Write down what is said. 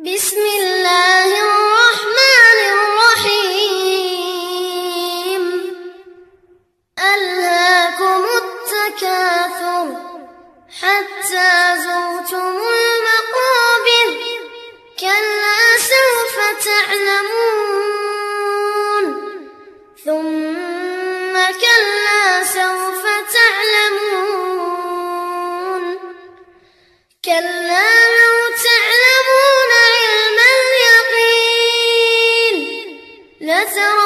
بسم الله الرحمن الرحيم. ألهاكم التكاثر حتى زرتم المقابر، كلا سوف تعلمون ثم كلا سوف تعلمون، كلا لو تعلمون علم اليقين لترون